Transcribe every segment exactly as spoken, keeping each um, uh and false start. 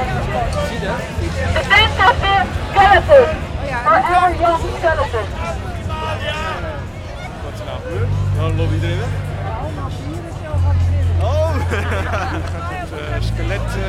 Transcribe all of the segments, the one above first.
The tent of the skeleton. Forever young skeleton. Wat is er nou gebeurd? Waarom loopt iedereen weg? Oh! Het uh, skelet... Uh,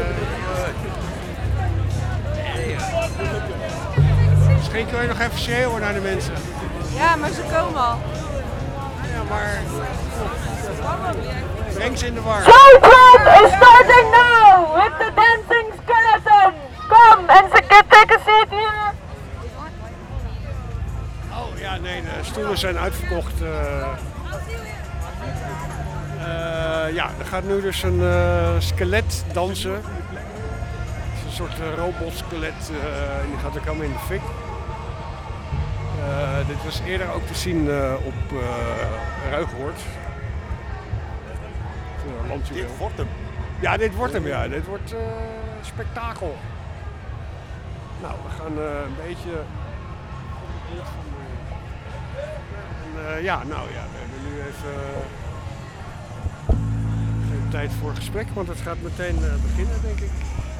Misschien kun je nog even schreeuwen naar de mensen. Ja, maar ze komen al. Ja, maar... Breng ze in de war. Showtime is starting now with the dancing skeleton. Come and take a seat here. Oh ja, nee, de stoelen zijn uitverkocht. Uh, uh, ja, er gaat nu dus een uh, skelet dansen. Het is een soort uh, robotskelet uh, en die gaat ook helemaal in de fik. Uh, dit was eerder ook te zien uh, op uh, Ruigoord. Uh, dit wordt hem. Ja, dit wordt hem, ja. Dit wordt uh, spektakel. Nou, we gaan uh, een beetje... En, uh, ja, nou ja, we hebben nu even uh, geen tijd voor gesprek, want het gaat meteen uh, beginnen, denk ik.